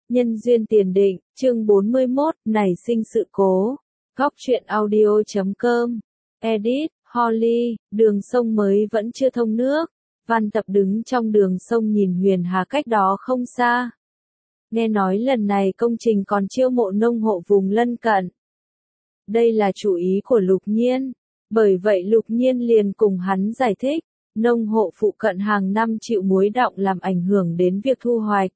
Nhân duyên tiền định, chương 41, nảy sinh sự cố. Góc truyện audio.com. Edit, Holly, đường sông mới vẫn chưa thông nước. Văn Tập đứng trong đường sông nhìn Huyền Hà cách đó không xa. Nghe nói lần này công trình còn chiêu mộ nông hộ vùng lân cận. Đây là chủ ý của Lục Nhiên. Bởi vậy Lục Nhiên liền cùng hắn giải thích, nông hộ phụ cận hàng năm chịu muối đọng làm ảnh hưởng đến việc thu hoạch.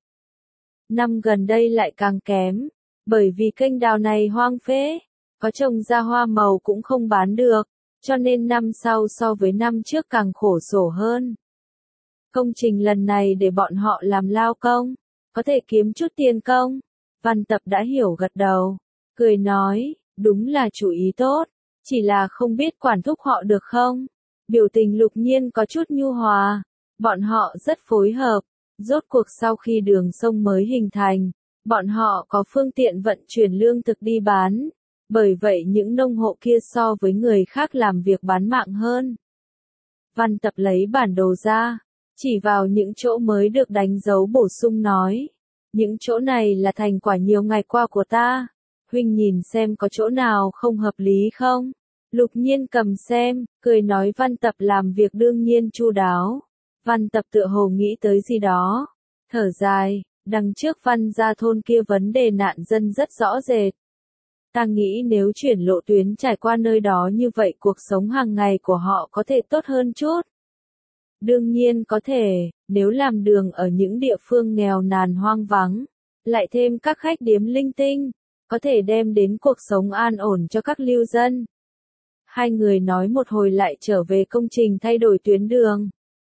Năm gần đây lại càng kém, bởi vì kênh đào này hoang phế, có trồng ra hoa màu cũng không bán được, cho nên năm sau so với năm trước càng khổ sở hơn. Công trình lần này để bọn họ làm lao công, có thể kiếm chút tiền công. Văn Tập đã hiểu gật đầu, cười nói, đúng là chủ ý tốt, chỉ là không biết quản thúc họ được không. Biểu tình Lục Nhiên có chút nhu hòa, bọn họ rất phối hợp. Rốt cuộc sau khi đường sông mới hình thành, bọn họ có phương tiện vận chuyển lương thực đi bán, bởi vậy những nông hộ kia so với người khác làm việc bán mạng hơn. Văn Tập lấy bản đồ ra, chỉ vào những chỗ mới được đánh dấu bổ sung nói, những chỗ này là thành quả nhiều ngày qua của ta, huynh nhìn xem có chỗ nào không hợp lý không? Lục Nhiên cầm xem, cười nói Văn Tập làm việc đương nhiên chu đáo. Văn Tập tựa hồ nghĩ tới gì đó, thở dài, đằng trước Văn gia thôn kia vấn đề nạn dân rất rõ rệt. Ta nghĩ nếu chuyển lộ tuyến trải qua nơi đó như vậy cuộc sống hàng ngày của họ có thể tốt hơn chút. Đương nhiên có thể, nếu làm đường ở những địa phương nghèo nàn hoang vắng, lại thêm các khách điếm linh tinh, có thể đem đến cuộc sống an ổn cho các lưu dân. Hai người nói một hồi lại trở về công trình thay đổi tuyến đường.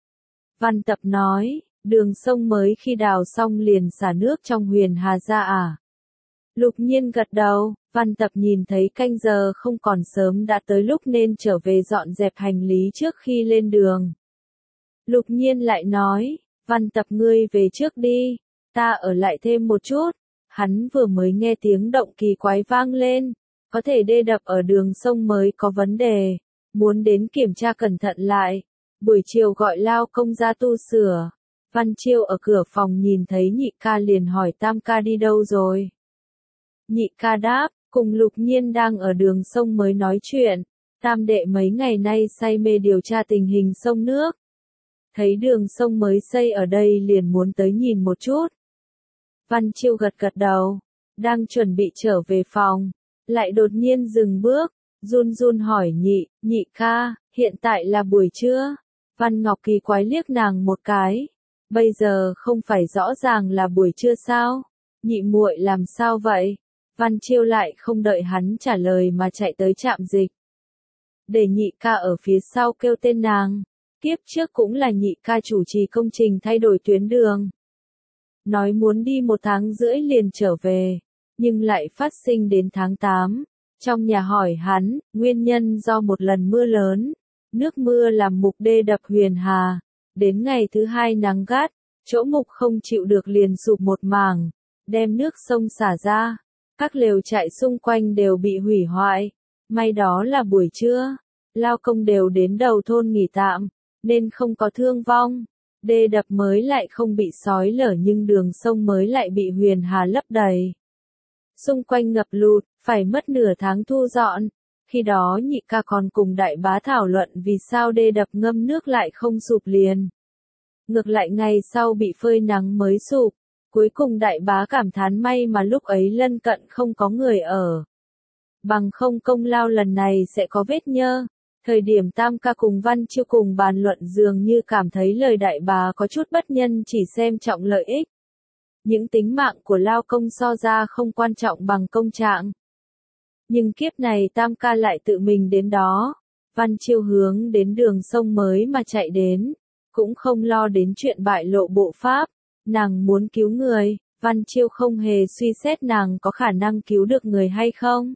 Văn Tập nói, đường sông mới khi đào xong liền xả nước trong Huyền Hà ra à? Lục Nhiên gật đầu, Văn Tập nhìn thấy canh giờ không còn sớm đã tới lúc nên trở về dọn dẹp hành lý trước khi lên đường. Lục Nhiên lại nói, Văn Tập ngươi về trước đi, ta ở lại thêm một chút. Hắn vừa mới nghe tiếng động kỳ quái vang lên, có thể đê đập ở đường sông mới có vấn đề, muốn đến kiểm tra cẩn thận lại. Buổi chiều gọi lao công ra tu sửa. Văn Chiêu ở cửa phòng nhìn thấy nhị ca liền hỏi tam ca đi đâu rồi. Nhị ca đáp, cùng Lục Nhiên đang ở đường sông mới nói chuyện. Tam đệ mấy ngày nay say mê điều tra tình hình sông nước. Thấy đường sông mới xây ở đây liền muốn tới nhìn một chút. Văn Chiêu gật gật đầu, đang chuẩn bị trở về phòng, lại đột nhiên dừng bước, run run hỏi nhị ca, hiện tại là buổi trưa. Văn Ngọc kỳ quái liếc nàng một cái, bây giờ không phải rõ ràng là buổi trưa sao? Nhị muội làm sao vậy? Văn Chiêu lại không đợi hắn trả lời mà chạy tới trạm dịch. Để nhị ca ở phía sau kêu tên nàng, kiếp trước cũng là nhị ca chủ trì công trình thay đổi tuyến đường. Nói muốn đi 1 tháng rưỡi liền trở về, nhưng lại phát sinh đến tháng 8. Trong nhà hỏi hắn, nguyên nhân do một lần mưa lớn. Nước mưa làm mục đê đập Huyền Hà, đến ngày thứ 2 nắng gắt, chỗ mục không chịu được liền sụp một mảng, đem nước sông xả ra, các lều trại xung quanh đều bị hủy hoại. May đó là buổi trưa, lao công đều đến đầu thôn nghỉ tạm, nên không có thương vong. Đê đập mới lại không bị xói lở nhưng đường sông mới lại bị Huyền Hà lấp đầy. Xung quanh ngập lụt, phải mất nửa tháng thu dọn. Khi đó nhị ca còn cùng đại bá thảo luận vì sao đê đập ngâm nước lại không sụp liền. Ngược lại ngày sau bị phơi nắng mới sụp. Cuối cùng đại bá cảm thán may mà lúc ấy lân cận không có người ở. Bằng không công lao lần này sẽ có vết nhơ. Thời điểm tam ca cùng Văn Chiêu cùng bàn luận dường như cảm thấy lời đại bá có chút bất nhân chỉ xem trọng lợi ích. Những tính mạng của lao công so ra không quan trọng bằng công trạng. Nhưng kiếp này tam ca lại tự mình đến đó. Văn Chiêu hướng đến đường sông mới mà chạy đến. Cũng không lo đến chuyện bại lộ bộ pháp. Nàng muốn cứu người, Văn Chiêu không hề suy xét nàng có khả năng cứu được người hay không.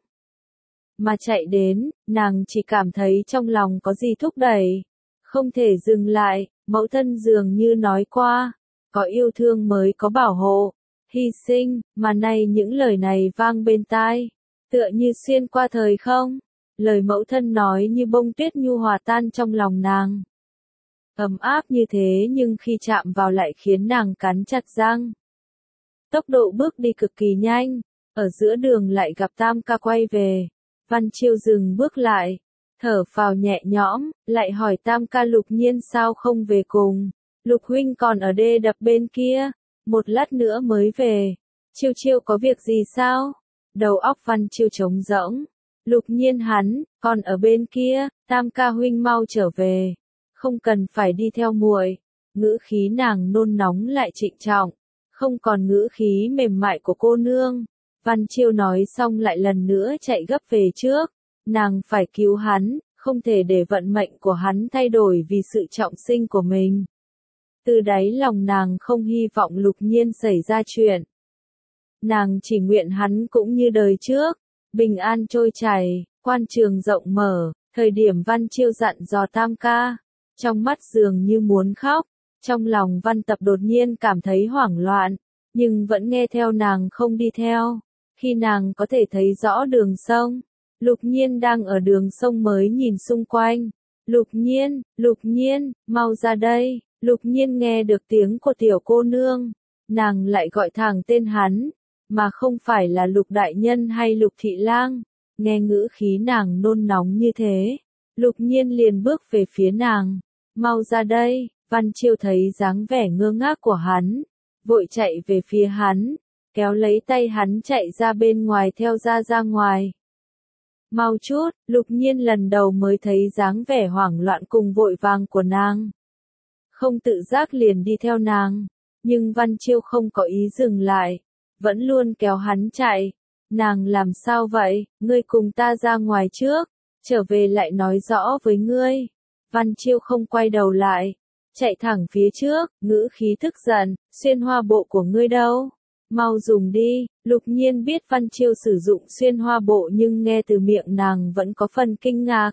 Mà chạy đến, nàng chỉ cảm thấy trong lòng có gì thúc đẩy. Không thể dừng lại, mẫu thân dường như nói qua. Có yêu thương mới có bảo hộ, hy sinh, mà nay những lời này vang bên tai. Tựa như xuyên qua thời không, lời mẫu thân nói như bông tuyết nhu hòa tan trong lòng nàng. Ấm áp như thế nhưng khi chạm vào lại khiến nàng cắn chặt răng. tốc độ bước đi cực kỳ nhanh, ở giữa đường lại gặp Tam ca quay về. Văn Chiêu dừng bước lại, thở phào nhẹ nhõm, lại hỏi Tam ca Lục Nhiên sao không về cùng. Lục huynh còn ở đê đập bên kia, một lát nữa mới về. Chiêu Chiêu có việc gì sao? Đầu óc Văn Chiêu trống rỗng. Lục Nhiên hắn, còn ở bên kia, Tam ca huynh mau trở về. Không cần phải đi theo muội. Ngữ khí nàng nôn nóng lại trịnh trọng, không còn ngữ khí mềm mại của cô nương. Văn Chiêu nói xong lại lần nữa chạy gấp về trước. Nàng phải cứu hắn, không thể để vận mệnh của hắn thay đổi vì sự trọng sinh của mình. Từ đáy lòng nàng không hy vọng Lục Nhiên xảy ra chuyện. Nàng chỉ nguyện hắn cũng như đời trước, bình an trôi chảy, quan trường rộng mở, thời điểm Văn Chiêu dặn dò Tam ca, trong mắt dường như muốn khóc, trong lòng Văn Tập đột nhiên cảm thấy hoảng loạn, nhưng vẫn nghe theo nàng không đi theo. Khi nàng có thể thấy rõ đường sông, Lục Nhiên đang ở đường sông mới nhìn xung quanh. Lục Nhiên, mau ra đây. Lục Nhiên nghe được tiếng của tiểu cô nương, nàng lại gọi thẳng tên hắn, mà không phải là Lục đại nhân hay Lục thị lang. Nghe ngữ khí nàng nôn nóng như thế, Lục Nhiên liền bước về phía nàng. Mau ra đây. Văn Chiêu thấy dáng vẻ ngơ ngác của hắn, vội chạy về phía hắn, kéo lấy tay hắn chạy ra bên ngoài theo ra ngoài. Mau chút, Lục Nhiên lần đầu mới thấy dáng vẻ hoảng loạn cùng vội vàng của nàng. Không tự giác liền đi theo nàng, nhưng Văn Chiêu không có ý dừng lại, vẫn luôn kéo hắn chạy. Nàng làm sao vậy, ngươi cùng ta ra ngoài trước, trở về lại nói rõ với ngươi. Văn Chiêu không quay đầu lại, chạy thẳng phía trước, ngữ khí tức giận, xuyên hoa bộ của ngươi đâu? Mau dùng đi. Lục Nhiên biết Văn Chiêu sử dụng xuyên hoa bộ nhưng nghe từ miệng nàng vẫn có phần kinh ngạc.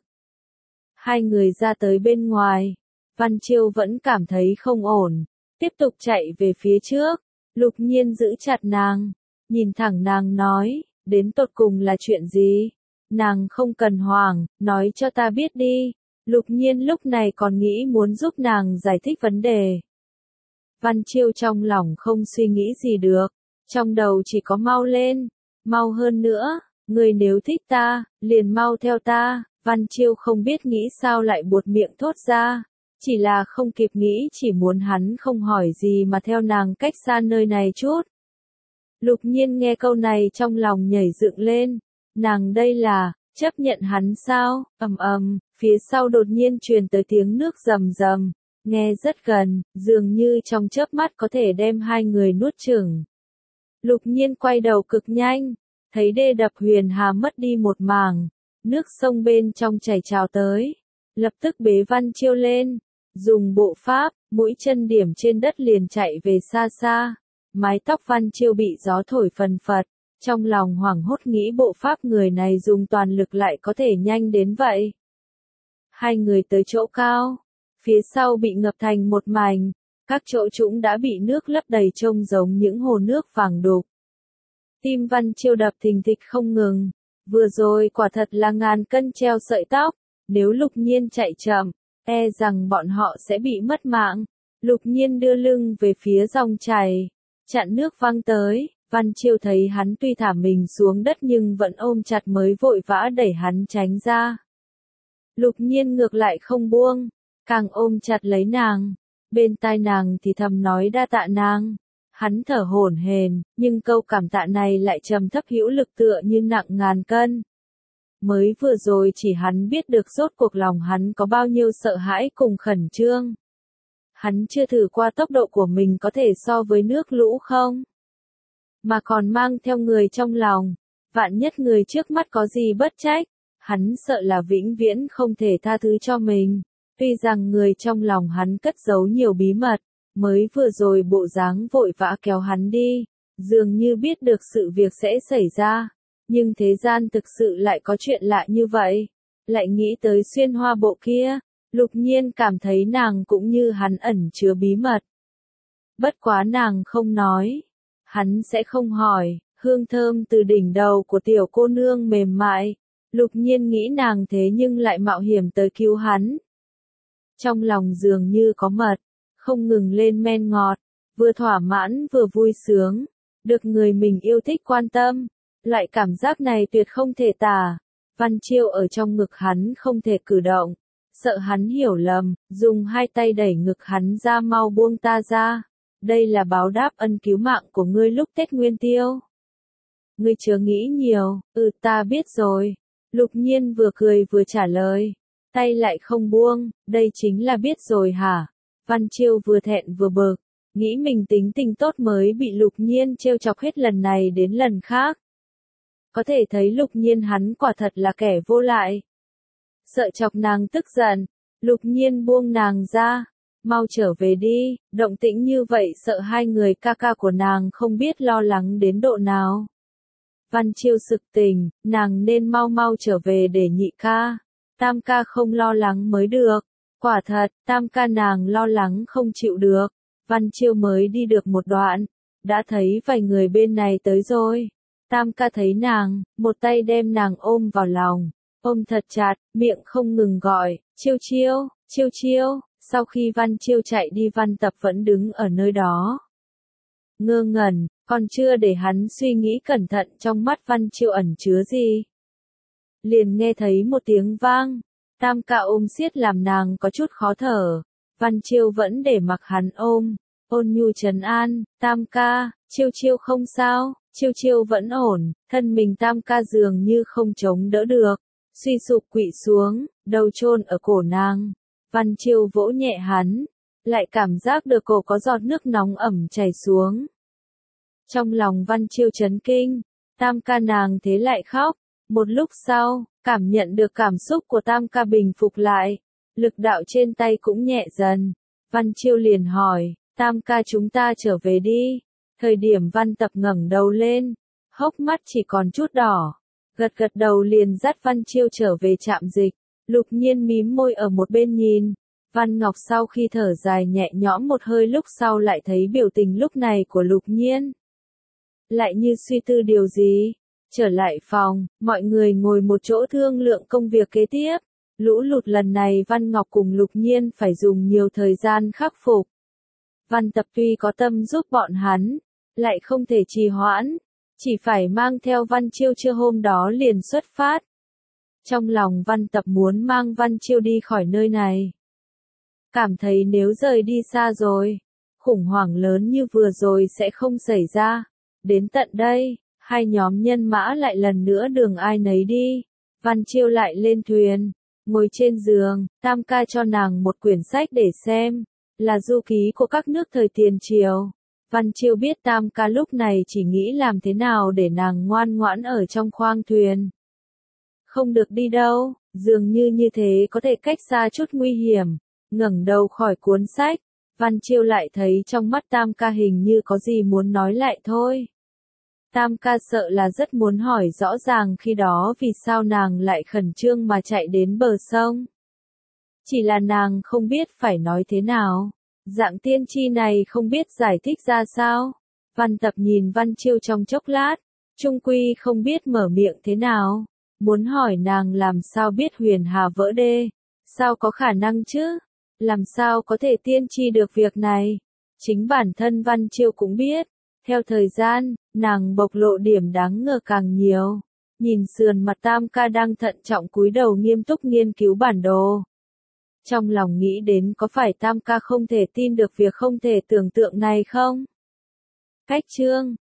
Hai người ra tới bên ngoài, Văn Chiêu vẫn cảm thấy không ổn, tiếp tục chạy về phía trước. Lục Nhiên giữ chặt nàng, nhìn thẳng nàng nói, đến tột cùng là chuyện gì? Nàng không cần hoảng, nói cho ta biết đi. Lục Nhiên lúc này còn nghĩ muốn giúp nàng giải thích vấn đề. Văn Chiêu trong lòng không suy nghĩ gì được, trong đầu chỉ có mau lên, mau hơn nữa, người nếu thích ta, liền mau theo ta. Văn Chiêu không biết nghĩ sao lại buột miệng thốt ra, chỉ là không kịp nghĩ, chỉ muốn hắn không hỏi gì mà theo nàng cách xa nơi này chút. Lục Nhiên nghe câu này trong lòng nhảy dựng lên, nàng đây là chấp nhận hắn sao? Phía sau đột nhiên truyền tới tiếng nước rầm rầm, nghe rất gần, dường như trong chớp mắt có thể đem hai người nuốt chửng. Lục Nhiên quay đầu cực nhanh, thấy đê đập Huyền Hà mất đi một mảng, nước sông bên trong chảy trào tới, lập tức bế Văn Chiêu lên, dùng bộ pháp, mũi chân điểm trên đất liền chạy về xa xa. Mái tóc Văn Chiêu bị gió thổi phần phật, trong lòng hoảng hốt nghĩ bộ pháp người này dùng toàn lực lại có thể nhanh đến vậy. Hai người tới chỗ cao, phía sau bị ngập thành một mảnh, các chỗ trũng đã bị nước lấp đầy trông giống những hồ nước vàng đục. Tim Văn Chiêu đập thình thịch không ngừng, vừa rồi quả thật là ngàn cân treo sợi tóc, nếu Lục Nhiên chạy chậm, e rằng bọn họ sẽ bị mất mạng. Lục Nhiên đưa lưng về phía dòng chảy, chặn nước văng tới. Văn Chiêu thấy hắn tuy thả mình xuống đất nhưng vẫn ôm chặt mới vội vã đẩy hắn tránh ra. Lục Nhiên ngược lại không buông, càng ôm chặt lấy nàng, bên tai nàng thì thầm nói đa tạ nàng. Hắn thở hổn hển, nhưng câu cảm tạ này lại trầm thấp hữu lực tựa như nặng ngàn cân. Mới vừa rồi chỉ hắn biết được rốt cuộc lòng hắn có bao nhiêu sợ hãi cùng khẩn trương. Hắn chưa thử qua tốc độ của mình có thể so với nước lũ không? Mà còn mang theo người trong lòng, vạn nhất người trước mắt có gì bất trách, hắn sợ là vĩnh viễn không thể tha thứ cho mình. Tuy rằng người trong lòng hắn cất giấu nhiều bí mật, mới vừa rồi bộ dáng vội vã kéo hắn đi, dường như biết được sự việc sẽ xảy ra, nhưng thế gian thực sự lại có chuyện lạ như vậy. Lại nghĩ tới xuyên hoa bộ kia, Lục Nhiên cảm thấy nàng cũng như hắn ẩn chứa bí mật. Bất quá nàng không nói, hắn sẽ không hỏi. Hương thơm từ đỉnh đầu của tiểu cô nương mềm mại, Lục Nhiên nghĩ nàng thế nhưng lại mạo hiểm tới cứu hắn. Trong lòng dường như có mật, không ngừng lên men ngọt, vừa thỏa mãn vừa vui sướng. được người mình yêu thích quan tâm. Loại cảm giác này tuyệt không thể tả. Văn Chiêu ở trong ngực hắn không thể cử động, sợ hắn hiểu lầm, dùng hai tay đẩy ngực hắn ra, mau buông ta ra. Đây là báo đáp ân cứu mạng của ngươi lúc Tết Nguyên Tiêu. Ngươi chớ nghĩ nhiều, ta biết rồi. Lục Nhiên vừa cười vừa trả lời, tay lại không buông, đây chính là biết rồi hả? Văn Chiêu vừa thẹn vừa bực, nghĩ mình tính tình tốt mới bị Lục Nhiên trêu chọc hết lần này đến lần khác. Có thể thấy Lục Nhiên hắn quả thật là kẻ vô lại. Sợ chọc nàng tức giận, Lục Nhiên buông nàng ra, mau trở về đi, động tĩnh như vậy sợ hai người ca ca của nàng không biết lo lắng đến độ nào. Văn Chiêu sực tỉnh, nàng nên mau mau trở về để nhị ca, tam ca không lo lắng mới được. Quả thật, tam ca nàng lo lắng không chịu được. Văn Chiêu mới đi được một đoạn, đã thấy vài người bên này tới rồi. Tam ca thấy nàng, một tay đem nàng ôm vào lòng, ôm thật chặt, miệng không ngừng gọi, Chiêu Chiêu, Chiêu Chiêu. Sau khi Văn Chiêu chạy đi, Văn Tập vẫn đứng ở nơi đó. Ngơ ngẩn, còn chưa để hắn suy nghĩ cẩn thận trong mắt Văn Chiêu ẩn chứa gì. Liền nghe thấy một tiếng vang, tam ca ôm siết làm nàng có chút khó thở. Văn Chiêu vẫn để mặc hắn ôm, ôn nhu trấn an, tam ca, Chiêu Chiêu không sao, Chiêu Chiêu vẫn ổn, thân mình tam ca dường như không chống đỡ được, suy sụp quỵ xuống, đầu chôn ở cổ nàng. Văn Chiêu vỗ nhẹ hắn, lại cảm giác được cổ có giọt nước nóng ẩm chảy xuống. Trong lòng Văn Chiêu chấn kinh, tam ca nàng thế lại khóc. Một lúc sau, cảm nhận được cảm xúc của tam ca bình phục lại, lực đạo trên tay cũng nhẹ dần. Văn Chiêu liền hỏi, tam ca chúng ta trở về đi. Thời điểm Văn Tập ngẩng đầu lên, hốc mắt chỉ còn chút đỏ, gật gật đầu liền dắt Văn Chiêu trở về trạm dịch. Lục Nhiên mím môi ở một bên nhìn. Văn Ngọc sau khi thở dài nhẹ nhõm một hơi lúc sau lại thấy biểu tình lúc này của Lục Nhiên. Lại như suy tư điều gì. Trở lại phòng, mọi người ngồi một chỗ thương lượng công việc kế tiếp. Lũ lụt lần này Văn Ngọc cùng Lục Nhiên phải dùng nhiều thời gian khắc phục. Văn Tập tuy có tâm giúp bọn hắn, lại không thể trì hoãn, chỉ phải mang theo Văn Chiêu trưa hôm đó liền xuất phát. Trong lòng Văn Tập muốn mang Văn Chiêu đi khỏi nơi này. Cảm thấy nếu rời đi xa rồi, khủng hoảng lớn như vừa rồi sẽ không xảy ra. Đến tận đây, hai nhóm nhân mã lại lần nữa đường ai nấy đi. Văn Chiêu lại lên thuyền, ngồi trên giường, tam ca cho nàng một quyển sách để xem, là du ký của các nước thời tiền triều. Văn Chiêu biết tam ca lúc này chỉ nghĩ làm thế nào để nàng ngoan ngoãn ở trong khoang thuyền. Không được đi đâu, dường như thế có thể cách xa chút nguy hiểm. Ngẩng đầu khỏi cuốn sách, Văn Chiêu lại thấy trong mắt tam ca hình như có gì muốn nói lại thôi. Tam ca sợ là rất muốn hỏi rõ ràng khi đó vì sao nàng lại khẩn trương mà chạy đến bờ sông. Chỉ là nàng không biết phải nói thế nào. Dạng tiên tri này không biết giải thích ra sao. Văn Tập nhìn Văn Chiêu trong chốc lát, chung quy không biết mở miệng thế nào. Muốn hỏi nàng làm sao biết huyền hà vỡ đê. Sao có khả năng chứ? Làm sao có thể tiên tri được việc này? Chính bản thân Văn Chiêu cũng biết. Theo thời gian, nàng bộc lộ điểm đáng ngờ càng nhiều. Nhìn sườn mặt tam ca đang thận trọng cúi đầu nghiêm túc nghiên cứu bản đồ. Trong lòng nghĩ đến có phải tam ca không thể tin được việc không thể tưởng tượng này không? Cách chương